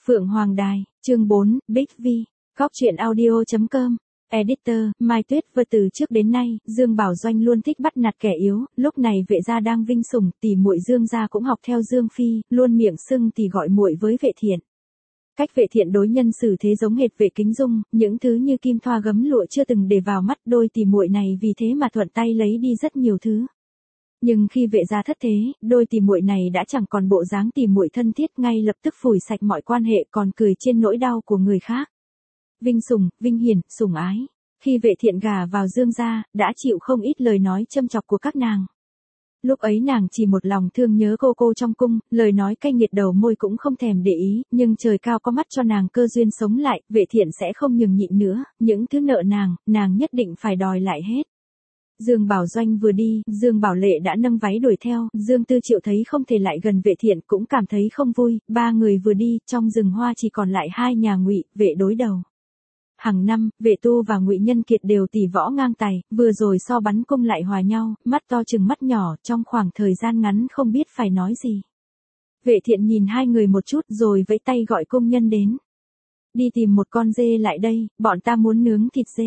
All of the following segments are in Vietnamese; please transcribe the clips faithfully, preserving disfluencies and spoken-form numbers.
Phượng Hoàng Đài, chương bốn, Big V, Góc truyện audio chấm com. Editor, Mai Tuyết vừa từ trước đến nay, Dương Bảo Doanh luôn thích bắt nạt kẻ yếu, lúc này vệ gia đang vinh sủng, tỷ muội Dương gia cũng học theo Dương Phi, luôn miệng xưng tỷ gọi muội với vệ thiện. Cách vệ thiện đối nhân xử thế giống hệt vệ Kính Dung, những thứ như kim thoa gấm lụa chưa từng để vào mắt đôi tỷ muội này vì thế mà thuận tay lấy đi rất nhiều thứ. Nhưng khi vệ gia thất thế, đôi tỷ muội này đã chẳng còn bộ dáng tỷ muội thân thiết, ngay lập tức phủi sạch mọi quan hệ, còn cười trên nỗi đau của người khác. Vinh sủng, vinh hiển, sủng ái. Khi vệ thiện gả vào Dương gia, đã chịu không ít lời nói châm chọc của các nàng. Lúc ấy nàng chỉ một lòng thương nhớ cô cô trong cung, lời nói cay nghiệt đầu môi cũng không thèm để ý, nhưng trời cao có mắt cho nàng cơ duyên sống lại, vệ thiện sẽ không nhường nhịn nữa, những thứ nợ nàng, nàng nhất định phải đòi lại hết. Dương Bảo Doanh vừa đi, Dương Bảo Lệ đã nâng váy đuổi theo, Dương Tư Triệu thấy không thể lại gần vệ thiện cũng cảm thấy không vui, ba người vừa đi, trong rừng hoa chỉ còn lại hai nhà Ngụy, vệ đối đầu. Hàng năm, vệ tu và Ngụy Nhân Kiệt đều tỷ võ ngang tài, vừa rồi so bắn cung lại hòa nhau, mắt to chừng mắt nhỏ, trong khoảng thời gian ngắn không biết phải nói gì. Vệ thiện nhìn hai người một chút rồi vẫy tay gọi công nhân đến. Đi tìm một con dê lại đây, bọn ta muốn nướng thịt dê.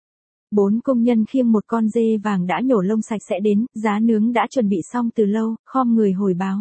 Bốn công nhân khiêng một con dê vàng đã nhổ lông sạch sẽ đến, giá nướng đã chuẩn bị xong từ lâu, khom người hồi báo.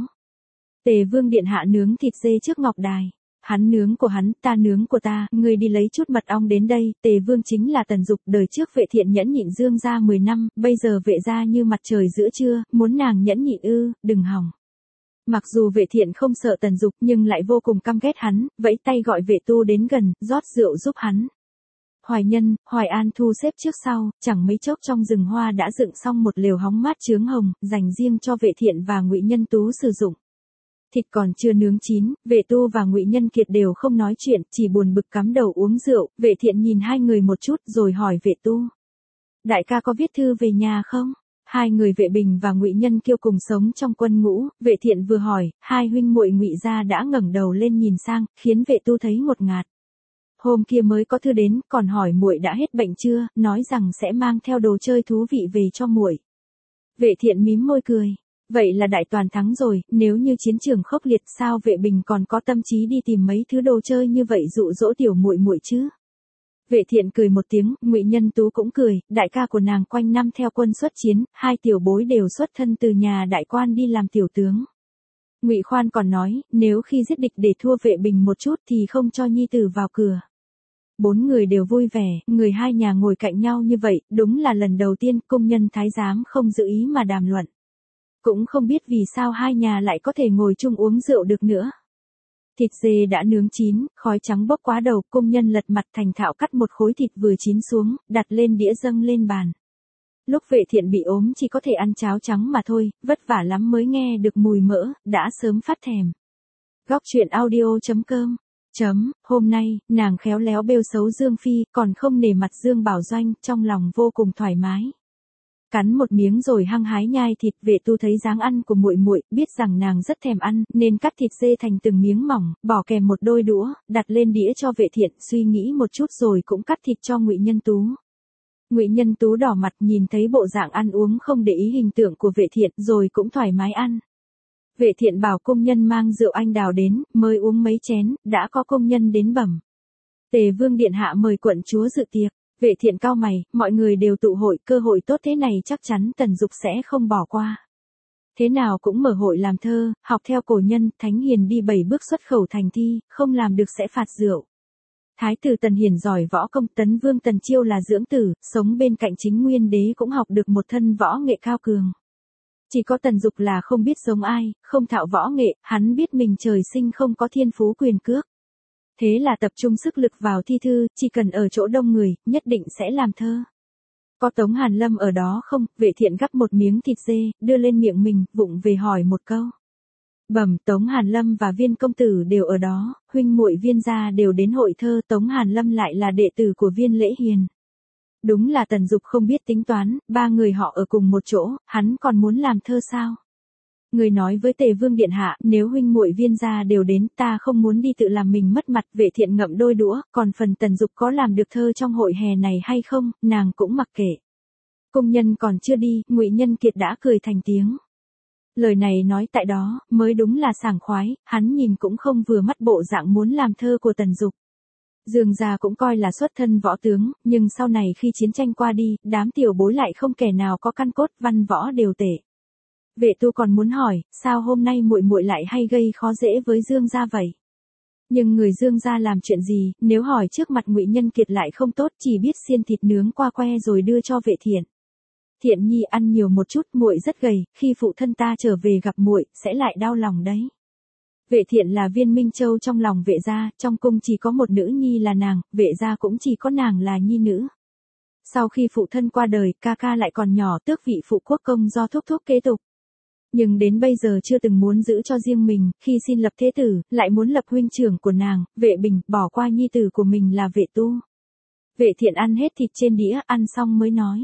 Tề Vương điện hạ nướng thịt dê trước ngọc đài. Hắn nướng của hắn, ta nướng của ta, ngươi đi lấy chút mật ong đến đây, Tề Vương chính là Tần Dục, đời trước vệ thiện nhẫn nhịn Dương gia mười năm, bây giờ vệ gia như mặt trời giữa trưa, muốn nàng nhẫn nhịn ư, đừng hòng. Mặc dù vệ thiện không sợ Tần Dục nhưng lại vô cùng căm ghét hắn, vẫy tay gọi vệ tu đến gần, rót rượu giúp hắn. Hoài Nhân, Hoài An thu xếp trước sau, chẳng mấy chốc trong rừng hoa đã dựng xong một lều hóng mát chướng hồng, dành riêng cho vệ thiện và Ngụy Nhân Tú sử dụng. Thịt còn chưa nướng chín, vệ tu và Ngụy Nhân Kiệt đều không nói chuyện, chỉ buồn bực cắm đầu uống rượu, vệ thiện nhìn hai người một chút rồi hỏi vệ tu. Đại ca có viết thư về nhà không? Hai người vệ Bình và Ngụy Nhân Kiêu cùng sống trong quân ngũ, vệ thiện vừa hỏi, hai huynh muội Ngụy gia đã ngẩng đầu lên nhìn sang, khiến vệ tu thấy ngột ngạt. Hôm kia mới có thư đến, còn hỏi muội đã hết bệnh chưa, nói rằng sẽ mang theo đồ chơi thú vị về cho muội. Vệ thiện mím môi cười. Vậy là đại toàn thắng rồi, nếu như chiến trường khốc liệt sao vệ Bình còn có tâm trí đi tìm mấy thứ đồ chơi như vậy dụ dỗ tiểu muội muội chứ? Vệ thiện cười một tiếng, Ngụy Nhân Tú cũng cười, đại ca của nàng quanh năm theo quân xuất chiến, hai tiểu bối đều xuất thân từ nhà đại quan đi làm tiểu tướng. Ngụy Khoan còn nói, nếu khi giết địch để thua vệ Bình một chút thì không cho nhi tử vào cửa. Bốn người đều vui vẻ, người hai nhà ngồi cạnh nhau như vậy, đúng là lần đầu tiên công nhân thái giám không giữ ý mà đàm luận. Cũng không biết vì sao hai nhà lại có thể ngồi chung uống rượu được nữa. Thịt dê đã nướng chín, khói trắng bốc quá đầu, công nhân lật mặt thành thạo cắt một khối thịt vừa chín xuống, đặt lên đĩa dâng lên bàn. Lúc vệ thiện bị ốm chỉ có thể ăn cháo trắng mà thôi, vất vả lắm mới nghe được mùi mỡ, đã sớm phát thèm. Góc truyện audio chấm com. Chấm, hôm nay, nàng khéo léo bêu xấu Dương Phi, còn không nể mặt Dương Bảo Doanh, trong lòng vô cùng thoải mái. Cắn một miếng rồi hăng hái nhai thịt, vệ tu thấy dáng ăn của muội muội, biết rằng nàng rất thèm ăn, nên cắt thịt dê thành từng miếng mỏng, bỏ kèm một đôi đũa, đặt lên đĩa cho vệ thiện, suy nghĩ một chút rồi cũng cắt thịt cho Ngụy Nhân Tú. Ngụy Nhân Tú đỏ mặt nhìn thấy bộ dạng ăn uống không để ý hình tượng của vệ thiện, rồi cũng thoải mái ăn. Vệ thiện bảo công nhân mang rượu anh đào đến, mới uống mấy chén, đã có công nhân đến bẩm. Tề Vương điện hạ mời quận chúa dự tiệc. Vệ thiện cau mày, mọi người đều tụ hội, cơ hội tốt thế này chắc chắn Tần Dục sẽ không bỏ qua. Thế nào cũng mở hội làm thơ, học theo cổ nhân, Thánh Hiền đi bảy bước xuất khẩu thành thi, không làm được sẽ phạt rượu. Thái tử Tần Hiền giỏi võ công, Tấn Vương Tần Chiêu là dưỡng tử, sống bên cạnh chính nguyên đế cũng học được một thân võ nghệ cao cường. Chỉ có Tần Dục là không biết giống ai, không thạo võ nghệ, hắn biết mình trời sinh không có thiên phú quyền cước. Thế là tập trung sức lực vào thi thư, chỉ cần ở chỗ đông người, nhất định sẽ làm thơ. Có Tống Hàn Lâm ở đó không? Vệ thiện gắp một miếng thịt dê, đưa lên miệng mình, vụng về hỏi một câu. Bẩm, Tống Hàn Lâm và Viên công tử đều ở đó, huynh muội Viên gia đều đến hội thơ, Tống Hàn Lâm lại là đệ tử của Viên Lễ Hiền. Đúng là Tần Dục không biết tính toán, ba người họ ở cùng một chỗ, hắn còn muốn làm thơ sao? Người nói với Tề Vương điện hạ, nếu huynh muội Viên gia đều đến, ta không muốn đi tự làm mình mất mặt. Vệ thiện ngậm đôi đũa, còn phần Tần Dục có làm được thơ trong hội hè này hay không, nàng cũng mặc kệ. Công nhân còn chưa đi, Ngụy Nhân Kiệt đã cười thành tiếng. Lời này nói tại đó, mới đúng là sảng khoái, hắn nhìn cũng không vừa mắt bộ dạng muốn làm thơ của Tần Dục. Dương gia cũng coi là xuất thân võ tướng, nhưng sau này khi chiến tranh qua đi, đám tiểu bối lại không kẻ nào có căn cốt văn võ đều tệ. Vệ Tu còn muốn hỏi, sao hôm nay muội muội lại hay gây khó dễ với Dương gia vậy? Nhưng người Dương gia làm chuyện gì, nếu hỏi trước mặt Ngụy Nhân Kiệt lại không tốt, chỉ biết xiên thịt nướng qua que rồi đưa cho Vệ Thiện. Thiện nhi ăn nhiều một chút, muội rất gầy, khi phụ thân ta trở về gặp muội, sẽ lại đau lòng đấy. Vệ Thiện là viên minh châu trong lòng Vệ gia, trong cung chỉ có một nữ nhi là nàng, Vệ gia cũng chỉ có nàng là nhi nữ. Sau khi phụ thân qua đời, ca ca lại còn nhỏ, tước vị phụ quốc công do thúc thúc kế tục. Nhưng đến bây giờ chưa từng muốn giữ cho riêng mình, khi xin lập thế tử, lại muốn lập huynh trưởng của nàng, Vệ Bình, bỏ qua nhi tử của mình là Vệ Tu. Vệ Thiện ăn hết thịt trên đĩa, ăn xong mới nói.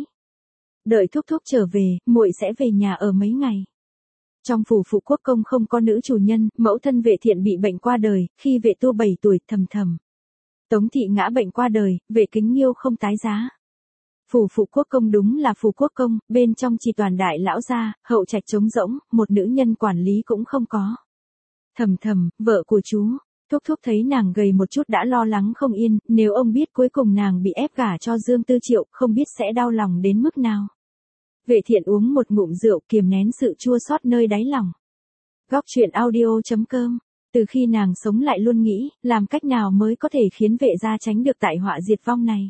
Đợi thúc thúc trở về, muội sẽ về nhà ở mấy ngày. Trong phủ phụ quốc công không có nữ chủ nhân, mẫu thân Vệ Thiện bị bệnh qua đời, khi Vệ Tu bảy tuổi, thầm thầm. Tống thị ngã bệnh qua đời, Vệ Kính Nghiêu không tái giá. Phủ phụ quốc công đúng là phủ quốc công, bên trong chỉ toàn đại lão gia, hậu trạch trống rỗng, một nữ nhân quản lý cũng không có. Thầm thầm, vợ của chú, thúc thúc thấy nàng gầy một chút đã lo lắng không yên, nếu ông biết cuối cùng nàng bị ép gả cho Dương Tư Triệu, không biết sẽ đau lòng đến mức nào. Vệ Thiện uống một ngụm rượu kiềm nén sự chua xót nơi đáy lòng. Góc truyện audio chấm com. Từ khi nàng sống lại luôn nghĩ, làm cách nào mới có thể khiến Vệ gia tránh được tai họa diệt vong này.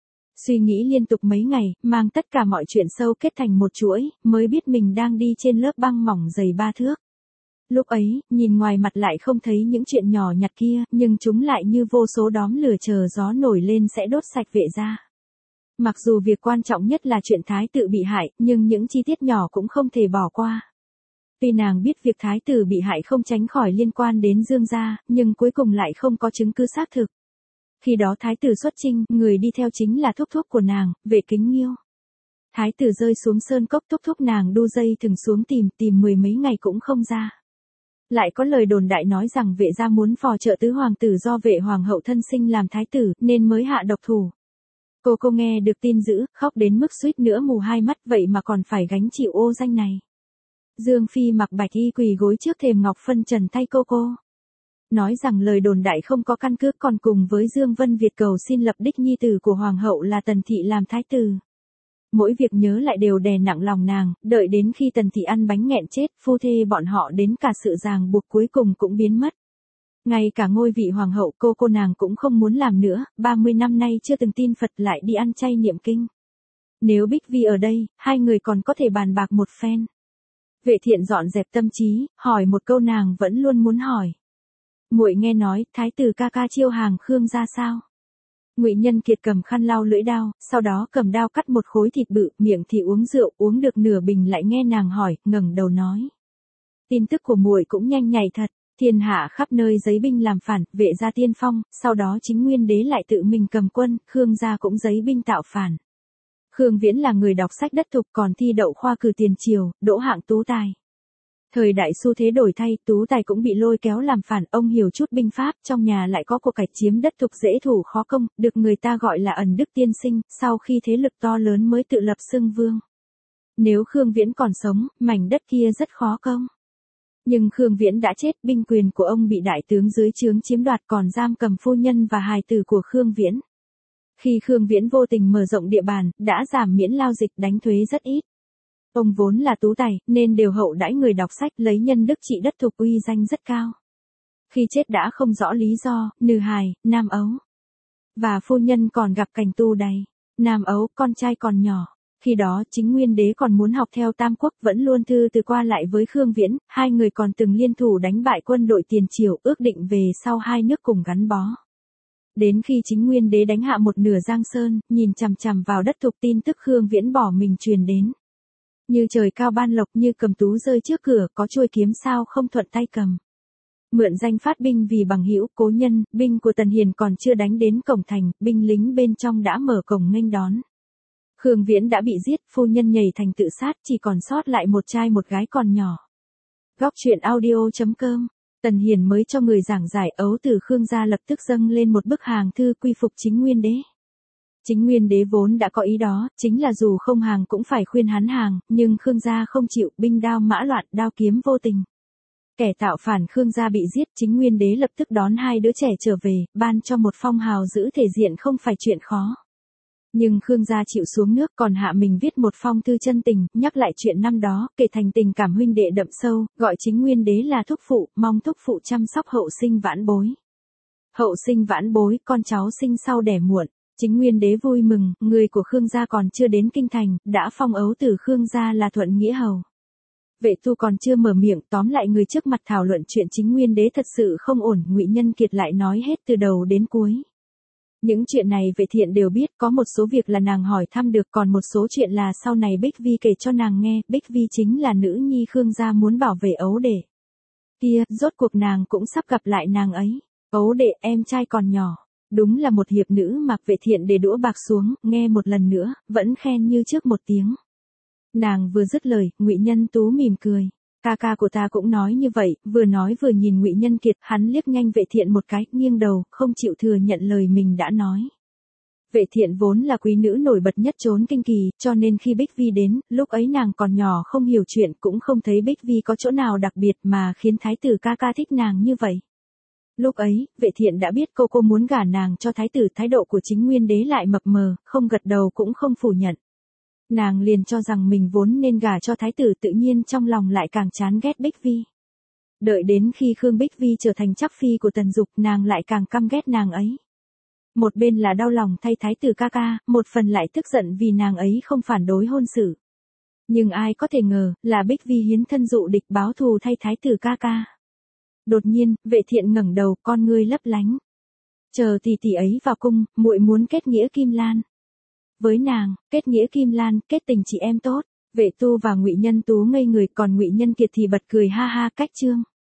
Suy nghĩ liên tục mấy ngày, mang tất cả mọi chuyện sâu kết thành một chuỗi, mới biết mình đang đi trên lớp băng mỏng dày ba thước. Lúc ấy, nhìn ngoài mặt lại không thấy những chuyện nhỏ nhặt kia, nhưng chúng lại như vô số đóm lửa chờ gió nổi lên sẽ đốt sạch Vệ gia. Mặc dù việc quan trọng nhất là chuyện thái tử bị hại, nhưng những chi tiết nhỏ cũng không thể bỏ qua. Tuy nàng biết việc thái tử bị hại không tránh khỏi liên quan đến Dương gia, nhưng cuối cùng lại không có chứng cứ xác thực. Khi đó thái tử xuất chinh, người đi theo chính là thúc thúc của nàng, Vệ Kính Nghiêu. Thái tử rơi xuống sơn cốc, thúc thúc nàng đu dây thừng xuống tìm, tìm mười mấy ngày cũng không ra. Lại có lời đồn đại nói rằng Vệ gia muốn phò trợ tứ hoàng tử do Vệ hoàng hậu thân sinh làm thái tử, nên mới hạ độc thủ. Cô cô nghe được tin dữ, khóc đến mức suýt nữa mù hai mắt, vậy mà còn phải gánh chịu ô danh này. Dương Phi mặc bạch y quỳ gối trước thềm ngọc phân trần thay cô cô. Nói rằng lời đồn đại không có căn cứ, còn cùng với Dương Vân Việt cầu xin lập đích nhi tử của hoàng hậu là Tần Thị làm thái tử. Mỗi việc nhớ lại đều đè nặng lòng nàng, đợi đến khi Tần Thị ăn bánh nghẹn chết, phu thê bọn họ đến cả sự ràng buộc cuối cùng cũng biến mất. Ngay cả ngôi vị hoàng hậu cô cô nàng cũng không muốn làm nữa, ba mươi năm nay chưa từng tin Phật lại đi ăn chay niệm kinh. Nếu Bích Vi ở đây, hai người còn có thể bàn bạc một phen. Vệ Thiện dọn dẹp tâm trí, hỏi một câu nàng vẫn luôn muốn hỏi. Muội nghe nói, thái tử ca ca chiêu hàng Khương gia sao? Ngụy Nhân Kiệt cầm khăn lau lưỡi đao, sau đó cầm đao cắt một khối thịt bự, miệng thì uống rượu, uống được nửa bình lại nghe nàng hỏi, ngẩng đầu nói. Tin tức của muội cũng nhanh nhạy thật. Thiên hạ khắp nơi giấy binh làm phản, Vệ gia tiên phong, sau đó chính Nguyên Đế lại tự mình cầm quân, Khương gia cũng giấy binh tạo phản. Khương Viễn là người đọc sách đất thục, còn thi đậu khoa cử tiền triều, đỗ hạng tú tài. Thời đại xu thế đổi thay, tú tài cũng bị lôi kéo làm phản, ông hiểu chút binh pháp, trong nhà lại có cuộc cải chiếm đất thục dễ thủ khó công, được người ta gọi là ẩn đức tiên sinh, sau khi thế lực to lớn mới tự lập xưng vương. Nếu Khương Viễn còn sống, mảnh đất kia rất khó công. Nhưng Khương Viễn đã chết, binh quyền của ông bị đại tướng dưới trướng chiếm đoạt, còn giam cầm phu nhân và hài tử của Khương Viễn. Khi Khương Viễn vô tình mở rộng địa bàn, đã giảm miễn lao dịch, đánh thuế rất ít. Ông vốn là tú tài, nên đều hậu đãi người đọc sách, lấy nhân đức trị đất thục, uy danh rất cao. Khi chết đã không rõ lý do, Nư Hài, Nam Ấu. Và phu nhân còn gặp cảnh tu đầy. Nam Ấu, con trai còn nhỏ. Khi đó chính Nguyên Đế còn muốn học theo Tam Quốc, vẫn luôn thư từ qua lại với Khương Viễn, hai người còn từng liên thủ đánh bại quân đội tiền triều, ước định về sau hai nước cùng gắn bó. Đến khi chính Nguyên Đế đánh hạ một nửa Giang Sơn, nhìn chằm chằm vào đất thục, tin tức Khương Viễn bỏ mình truyền đến. Như trời cao ban lộc, như cầm tú rơi trước cửa, có chuôi kiếm sao không thuận tay cầm. Mượn danh phát binh vì bằng hữu, cố nhân, binh của Tần Hiền còn chưa đánh đến cổng thành, binh lính bên trong đã mở cổng nghênh đón. Khương Viễn đã bị giết, phu nhân nhảy thành tự sát, chỉ còn sót lại một trai một gái còn nhỏ. Góc truyện audio chấm com. Tần Hiền mới cho người giảng giải, ấu tử Khương gia lập tức dâng lên một bức hàng thư quy phục chính Nguyên Đế. Chính Nguyên Đế vốn đã có ý đó, chính là dù không hàng cũng phải khuyên hắn hàng, nhưng Khương gia không chịu, binh đao mã loạn, đao kiếm vô tình. Kẻ tạo phản Khương gia bị giết, Chính Nguyên Đế lập tức đón hai đứa trẻ trở về, ban cho một phong hào giữ thể diện không phải chuyện khó. Nhưng Khương gia chịu xuống nước, còn hạ mình viết một phong thư chân tình, nhắc lại chuyện năm đó, kể thành tình cảm huynh đệ đậm sâu, gọi Chính Nguyên Đế là thúc phụ, mong thúc phụ chăm sóc hậu sinh vãn bối. Hậu sinh vãn bối, con cháu sinh sau đẻ muộn. Chính Nguyên Đế vui mừng, người của Khương gia còn chưa đến kinh thành, đã phong ấu từ Khương gia là thuận nghĩa hầu. Vệ Tu còn chưa mở miệng, tóm lại người trước mặt thảo luận chuyện Chính Nguyên Đế thật sự không ổn, Ngụy Nhân Kiệt lại nói hết từ đầu đến cuối. Những chuyện này Vệ Thiện đều biết, có một số việc là nàng hỏi thăm được, còn một số chuyện là sau này Bích Vi kể cho nàng nghe, Bích Vi chính là nữ nhi Khương gia muốn bảo vệ ấu đệ. Kia, rốt cuộc nàng cũng sắp gặp lại nàng ấy. Ấu đệ, em trai còn nhỏ. Đúng là một hiệp nữ mà. Vệ Thiện để đũa bạc xuống, nghe một lần nữa, vẫn khen như trước một tiếng. Nàng vừa dứt lời, Ngụy Nhân Tú mỉm cười. Ca ca của ta cũng nói như vậy, vừa nói vừa nhìn Ngụy Nhân Kiệt, hắn liếc nhanh Vệ Thiện một cái, nghiêng đầu, không chịu thừa nhận lời mình đã nói. Vệ Thiện vốn là quý nữ nổi bật nhất chốn kinh kỳ, cho nên khi Bích Vi đến, lúc ấy nàng còn nhỏ không hiểu chuyện, cũng không thấy Bích Vi có chỗ nào đặc biệt mà khiến thái tử ca ca thích nàng như vậy. Lúc ấy, Vệ Thiện đã biết cô cô muốn gả nàng cho thái tử, thái độ của Chính Nguyên Đế lại mập mờ, không gật đầu cũng không phủ nhận. Nàng liền cho rằng mình vốn nên gả cho thái tử, tự nhiên trong lòng lại càng chán ghét Bích Vi. Đợi đến khi Khương Bích Vi trở thành chắc phi của Tần Dục, nàng lại càng căm ghét nàng ấy. Một bên là đau lòng thay thái tử ca ca, một phần lại tức giận vì nàng ấy không phản đối hôn sự. Nhưng ai có thể ngờ, là Bích Vi hiến thân dụ địch báo thù thay thái tử ca ca. Đột nhiên, Vệ Thiện ngẩng đầu, con ngươi lấp lánh. Chờ tỷ tỷ ấy vào cung, muội muốn kết nghĩa Kim Lan. Với nàng, kết nghĩa Kim Lan, kết tình chị em tốt. Vệ Tu và Ngụy Nhân Tú ngây người, còn Ngụy Nhân Kiệt thì bật cười ha ha cách trương.